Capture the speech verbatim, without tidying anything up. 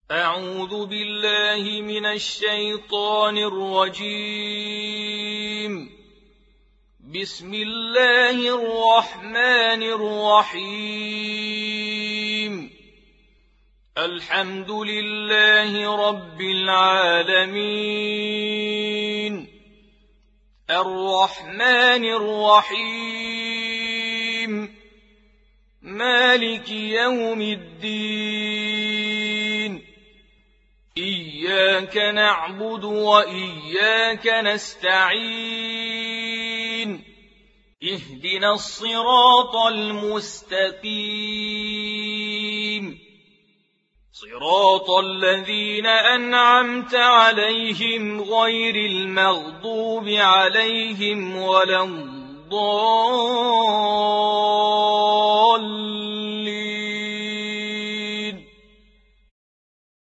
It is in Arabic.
أعوذ بالله من الشيطان الرجيم. بسم الله الرحمن الرحيم. الحمد لله رب العالمين، الرحمن الرحيم، مالك يوم الدين. إياك نعبد وإياك نستعين. اهدنا الصراط المستقيم، صراط الذين أنعمت عليهم غير المغضوب عليهم ولا الضالين.